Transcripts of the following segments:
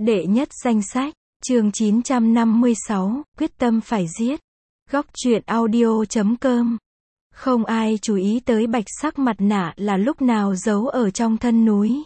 Đệ nhất danh sách, chương 956, quyết tâm phải giết. Góc truyện audio.com. Không ai chú ý tới bạch sắc mặt nạ là lúc nào giấu ở trong thân núi.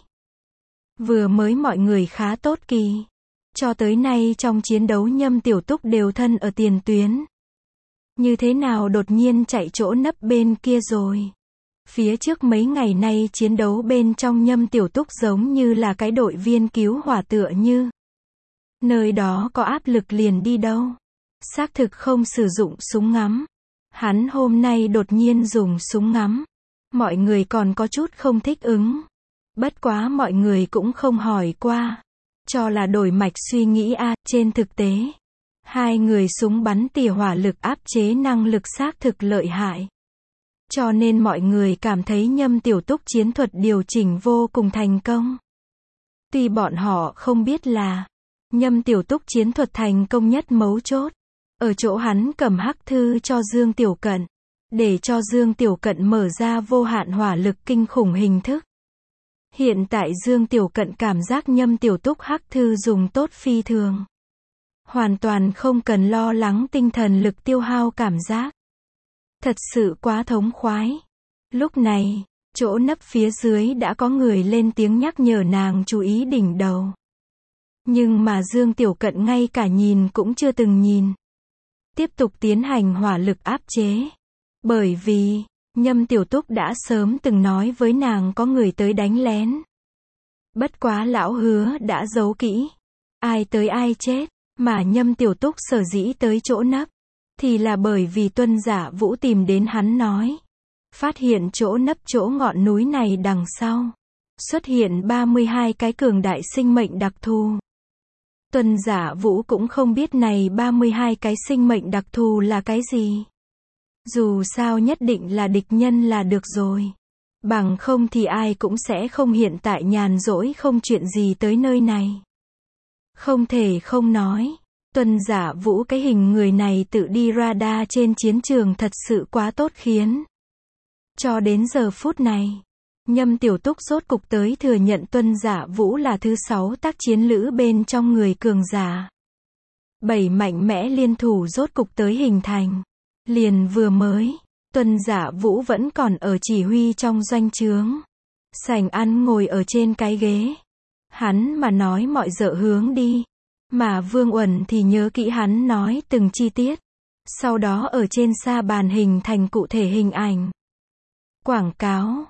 Vừa mới mọi người khá tốt kỳ. Cho tới nay trong chiến đấu Nhâm Tiểu Túc đều thân ở tiền tuyến. Như thế nào đột nhiên chạy chỗ nấp bên kia rồi. Phía trước mấy ngày nay chiến đấu bên trong Nhâm Tiểu Túc giống như là cái đội viên cứu hỏa tựa như. Nơi đó có áp lực liền đi đâu. Xác thực không sử dụng súng ngắm. Hắn hôm nay đột nhiên dùng súng ngắm. Mọi người còn có chút không thích ứng. Bất quá mọi người cũng không hỏi qua. Cho là đổi mạch suy nghĩ trên thực tế. Hai người súng bắn tỉa hỏa lực áp chế năng lực xác thực lợi hại. Cho nên mọi người cảm thấy Nhâm Tiểu Túc chiến thuật điều chỉnh vô cùng thành công. Tuy bọn họ không biết là Nhâm Tiểu Túc chiến thuật thành công nhất mấu chốt ở chỗ hắn cầm hắc thư cho Dương Tiểu Cận, để cho Dương Tiểu Cận mở ra vô hạn hỏa lực kinh khủng hình thức. Hiện tại Dương Tiểu Cận cảm giác Nhâm Tiểu Túc hắc thư dùng tốt phi thường. Hoàn toàn không cần lo lắng tinh thần lực tiêu hao cảm giác. Thật sự quá thống khoái. Lúc này, chỗ nấp phía dưới đã có người lên tiếng nhắc nhở nàng chú ý đỉnh đầu. Nhưng mà Dương Tiểu Cận ngay cả nhìn cũng chưa từng nhìn. Tiếp tục tiến hành hỏa lực áp chế. Bởi vì, Nhâm Tiểu Túc đã sớm từng nói với nàng có người tới đánh lén. Bất quá lão hứa đã giấu kỹ. Ai tới ai chết, mà Nhâm Tiểu Túc sở dĩ tới chỗ nấp. Thì là bởi vì Tuân Giả Vũ tìm đến hắn nói. Phát hiện chỗ nấp chỗ ngọn núi này đằng sau. Xuất hiện 32 cái cường đại sinh mệnh đặc thù. Tuân Giả Vũ cũng không biết này 32 cái sinh mệnh đặc thù là cái gì. Dù sao nhất định là địch nhân là được rồi. Bằng không thì ai cũng sẽ không hiện tại nhàn rỗi không chuyện gì tới nơi này. Không thể không nói. Tuân Giả Vũ cái hình người này tự đi radar trên chiến trường thật sự quá tốt khiến. Cho đến giờ phút này, Nhâm Tiểu Túc rốt cục tới thừa nhận Tuân Giả Vũ là thứ 6 tác chiến lữ bên trong người cường giả. 7 mạnh mẽ liên thủ rốt cục tới hình thành. Liền vừa mới, Tuân Giả Vũ vẫn còn ở chỉ huy trong doanh trướng. Sành ăn ngồi ở trên cái ghế. Hắn mà nói mọi dợ hướng đi. Mà Vương Uẩn thì nhớ kỹ hắn nói từng chi tiết. Sau đó ở trên sa bàn hình thành cụ thể hình ảnh. Quảng cáo.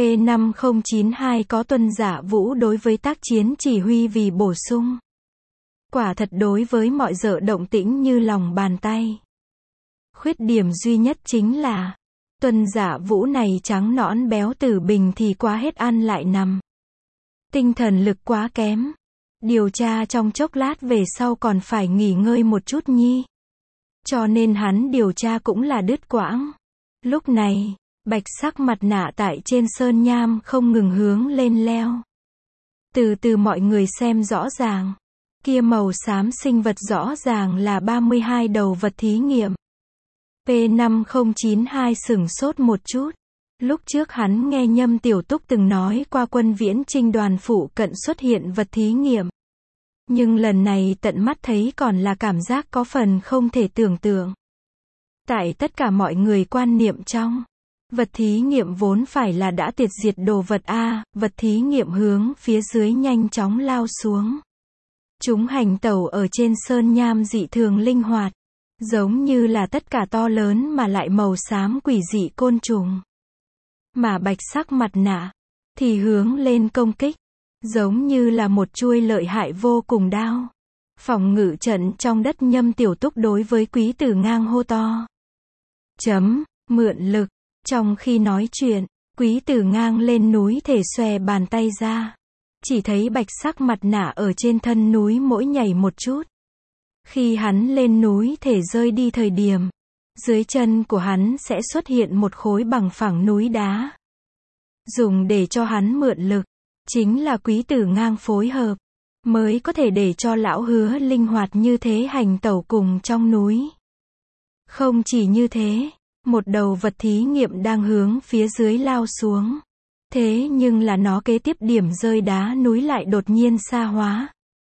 P5092 có Tuân Giả Vũ đối với tác chiến chỉ huy vì bổ sung. Quả thật đối với mọi dợ động tĩnh như lòng bàn tay. Khuyết điểm duy nhất chính là Tuân Giả Vũ này trắng nõn béo tử bình thì quá hết ăn lại nằm. Tinh thần lực quá kém. Điều tra trong chốc lát về sau còn phải nghỉ ngơi một chút nhi. Cho nên hắn điều tra cũng là đứt quãng. Lúc này, bạch sắc mặt nạ tại trên sơn nham không ngừng hướng lên leo. Từ từ mọi người xem rõ ràng. Kia màu xám sinh vật rõ ràng là 32 đầu vật thí nghiệm. P5092 sửng sốt một chút. Lúc trước hắn nghe Nhâm Tiểu Túc từng nói qua quân viễn chinh đoàn phụ cận xuất hiện vật thí nghiệm. Nhưng lần này tận mắt thấy còn là cảm giác có phần không thể tưởng tượng. Tại tất cả mọi người quan niệm trong, vật thí nghiệm vốn phải là đã tiệt diệt đồ vật vật thí nghiệm hướng phía dưới nhanh chóng lao xuống. Chúng hành tẩu ở trên sơn nham dị thường linh hoạt, giống như là tất cả to lớn mà lại màu xám quỷ dị côn trùng. Mà bạch sắc mặt nạ thì hướng lên công kích, giống như là một chuôi lợi hại vô cùng đao. Phòng ngự trận trong đất Nhâm Tiểu Túc đối với Quý Tử Ngang hô to. Mượn lực. Trong khi nói chuyện, Quý Tử Ngang lên núi thể xòe bàn tay ra. Chỉ thấy bạch sắc mặt nạ ở trên thân núi mỗi nhảy một chút. Khi hắn lên núi thể rơi đi thời điểm, dưới chân của hắn sẽ xuất hiện một khối bằng phẳng núi đá. Dùng để cho hắn mượn lực. Chính là Quý Tử Ngang phối hợp, mới có thể để cho lão hứa linh hoạt như thế hành tẩu cùng trong núi. Không chỉ như thế, một đầu vật thí nghiệm đang hướng phía dưới lao xuống. Thế nhưng là nó kế tiếp điểm rơi đá núi lại đột nhiên xa hóa.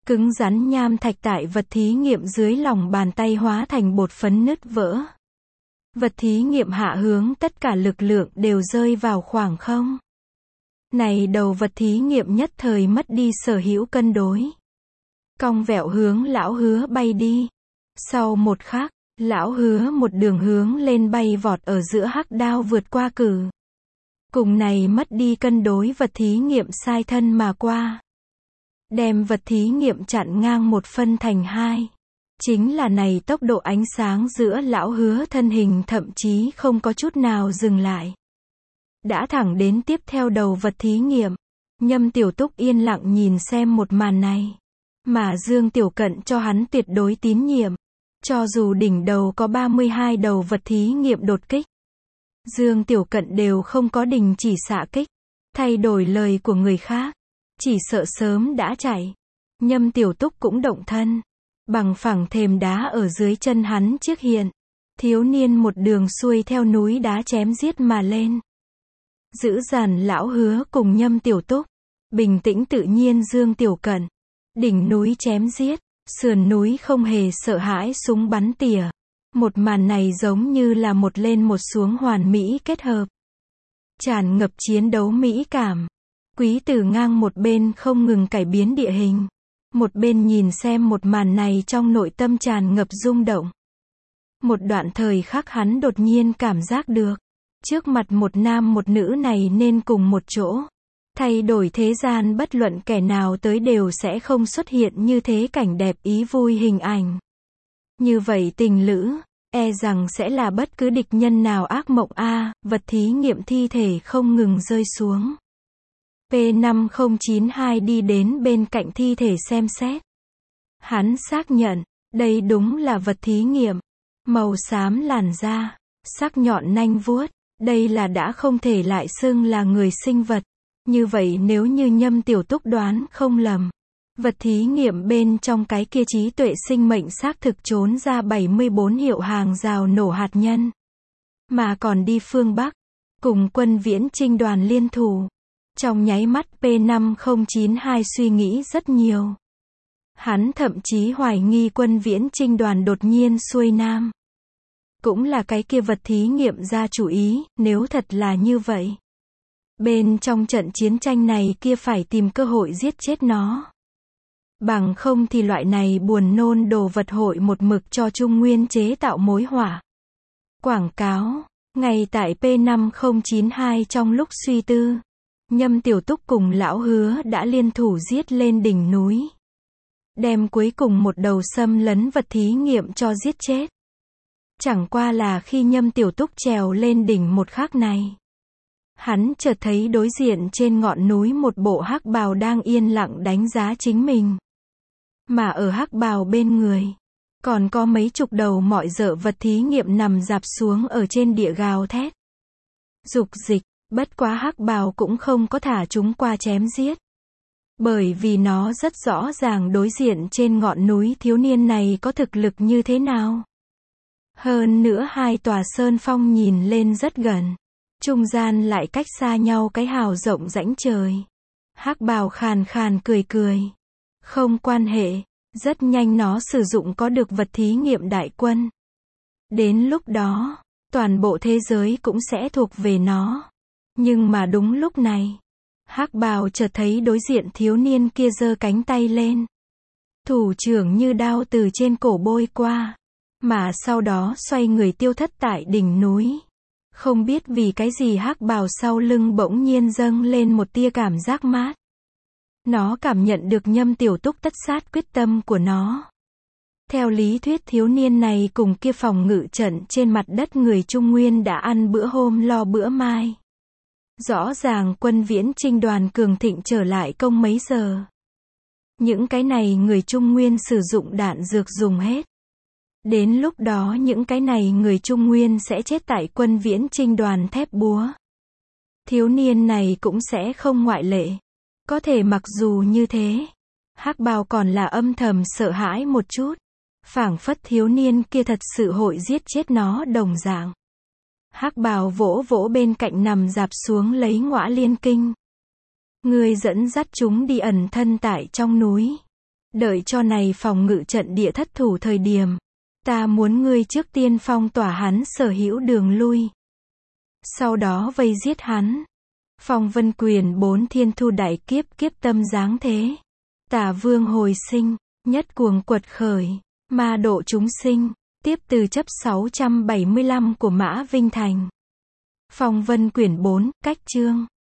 Cứng rắn nham thạch tại vật thí nghiệm dưới lòng bàn tay hóa thành bột phấn nứt vỡ. Vật thí nghiệm hạ hướng tất cả lực lượng đều rơi vào khoảng không. Này đầu vật thí nghiệm nhất thời mất đi sở hữu cân đối. Cong vẹo hướng lão Hứa bay đi. Sau một khắc, lão Hứa một đường hướng lên bay vọt ở giữa hắc đao vượt qua cử. Cùng này mất đi cân đối vật thí nghiệm sai thân mà qua. Đem vật thí nghiệm chặn ngang một phân thành hai. Chính là này tốc độ ánh sáng giữa lão Hứa thân hình thậm chí không có chút nào dừng lại. Đã thẳng đến tiếp theo đầu vật thí nghiệm. Nhâm Tiểu Túc yên lặng nhìn xem một màn này. Mà Dương Tiểu Cận cho hắn tuyệt đối tín nhiệm. Cho dù đỉnh đầu có 32 đầu vật thí nghiệm đột kích. Dương Tiểu Cận đều không có đình chỉ xạ kích. Thay đổi lời của người khác. Chỉ sợ sớm đã chạy. Nhâm Tiểu Túc cũng động thân. Bằng phẳng thềm đá ở dưới chân hắn trước hiện. Thiếu niên một đường xuôi theo núi đá chém giết mà lên. Giữ dàn lão Hứa cùng Nhâm Tiểu Túc. Bình tĩnh tự nhiên Dương Tiểu Cận. Đỉnh núi chém giết. Sườn núi không hề sợ hãi súng bắn tỉa. Một màn này giống như là một lên một xuống hoàn mỹ kết hợp. Tràn ngập chiến đấu mỹ cảm. Quý Tử Ngang một bên không ngừng cải biến địa hình. Một bên nhìn xem một màn này trong nội tâm tràn ngập rung động. Một đoạn thời khắc hắn đột nhiên cảm giác được. Trước mặt một nam một nữ này nên cùng một chỗ. Thay đổi thế gian bất luận kẻ nào tới đều sẽ không xuất hiện như thế cảnh đẹp ý vui hình ảnh. Như vậy tình lữ, e rằng sẽ là bất cứ địch nhân nào ác mộng a. Vật thí nghiệm thi thể không ngừng rơi xuống. P5092 đi đến bên cạnh thi thể xem xét. Hắn xác nhận, đây đúng là vật thí nghiệm. Màu xám làn da, sắc nhọn nanh vuốt, đây là đã không thể lại xưng là người sinh vật. Như vậy nếu như Nhâm Tiểu Túc đoán không lầm, vật thí nghiệm bên trong cái kia trí tuệ sinh mệnh xác thực trốn ra 74 hiệu hàng rào nổ hạt nhân. Mà còn đi phương Bắc, cùng quân viễn trinh đoàn liên thủ. Trong nháy mắt P5092 suy nghĩ rất nhiều. Hắn thậm chí hoài nghi quân viễn trinh đoàn đột nhiên xuôi nam. Cũng là cái kia vật thí nghiệm ra chủ ý, nếu thật là như vậy. Bên trong trận chiến tranh này kia phải tìm cơ hội giết chết nó. Bằng không thì loại này buồn nôn đồ vật hội một mực cho Trung Nguyên chế tạo mối họa. Quảng cáo, ngay tại P5092 trong lúc suy tư. Nhâm Tiểu Túc cùng lão Hứa đã liên thủ giết lên đỉnh núi. Đem cuối cùng một đầu xâm lấn vật thí nghiệm cho giết chết. Chẳng qua là khi Nhâm Tiểu Túc trèo lên đỉnh một khắc này. Hắn chợt thấy đối diện trên ngọn núi một bộ hắc bào đang yên lặng đánh giá chính mình. Mà ở hắc bào bên người, còn có mấy chục đầu mọi dợ vật thí nghiệm nằm rạp xuống ở trên địa gào thét. Dục dịch, bất quá hắc bào cũng không có thả chúng qua chém giết. Bởi vì nó rất rõ ràng đối diện trên ngọn núi thiếu niên này có thực lực như thế nào. Hơn nữa hai tòa sơn phong nhìn lên rất gần. Trung gian lại cách xa nhau cái hào rộng rãnh trời. Hắc bào khàn khàn cười cười. Không quan hệ, rất nhanh nó sử dụng có được vật thí nghiệm đại quân. Đến lúc đó, toàn bộ thế giới cũng sẽ thuộc về nó. Nhưng mà đúng lúc này, hắc bào chợt thấy đối diện thiếu niên kia giơ cánh tay lên. Thủ trưởng như đao từ trên cổ bôi qua. Mà sau đó xoay người tiêu thất tại đỉnh núi. Không biết vì cái gì hắc bào sau lưng bỗng nhiên dâng lên một tia cảm giác mát. Nó cảm nhận được Nhâm Tiểu Túc tất sát quyết tâm của nó. Theo lý thuyết thiếu niên này cùng kia phòng ngự trận trên mặt đất người Trung Nguyên đã ăn bữa hôm lo bữa mai. Rõ ràng quân viễn trinh đoàn cường thịnh trở lại công mấy giờ. Những cái này người Trung Nguyên sử dụng đạn dược dùng hết. Đến lúc đó những cái này người Trung Nguyên sẽ chết tại quân viễn trinh đoàn thép búa. Thiếu niên này cũng sẽ không ngoại lệ. Có thể mặc dù như thế, hắc bào còn là âm thầm sợ hãi một chút. Phảng phất thiếu niên kia thật sự hội giết chết nó đồng dạng. Hắc bào vỗ vỗ bên cạnh nằm rạp xuống lấy Ngõa Liên Kinh. Ngươi dẫn dắt chúng đi ẩn thân tại trong núi. Đợi cho này phòng ngự trận địa thất thủ thời điểm. Ta muốn ngươi trước tiên phong tỏa hắn sở hữu đường lui. Sau đó vây giết hắn. Phong Vân Quyền 4 thiên thu đại kiếp kiếp tâm giáng thế. Tả vương hồi sinh, nhất cuồng quật khởi, ma độ chúng sinh, tiếp từ chấp 675 của Mã Vinh Thành. Phong Vân Quyển 4, cách chương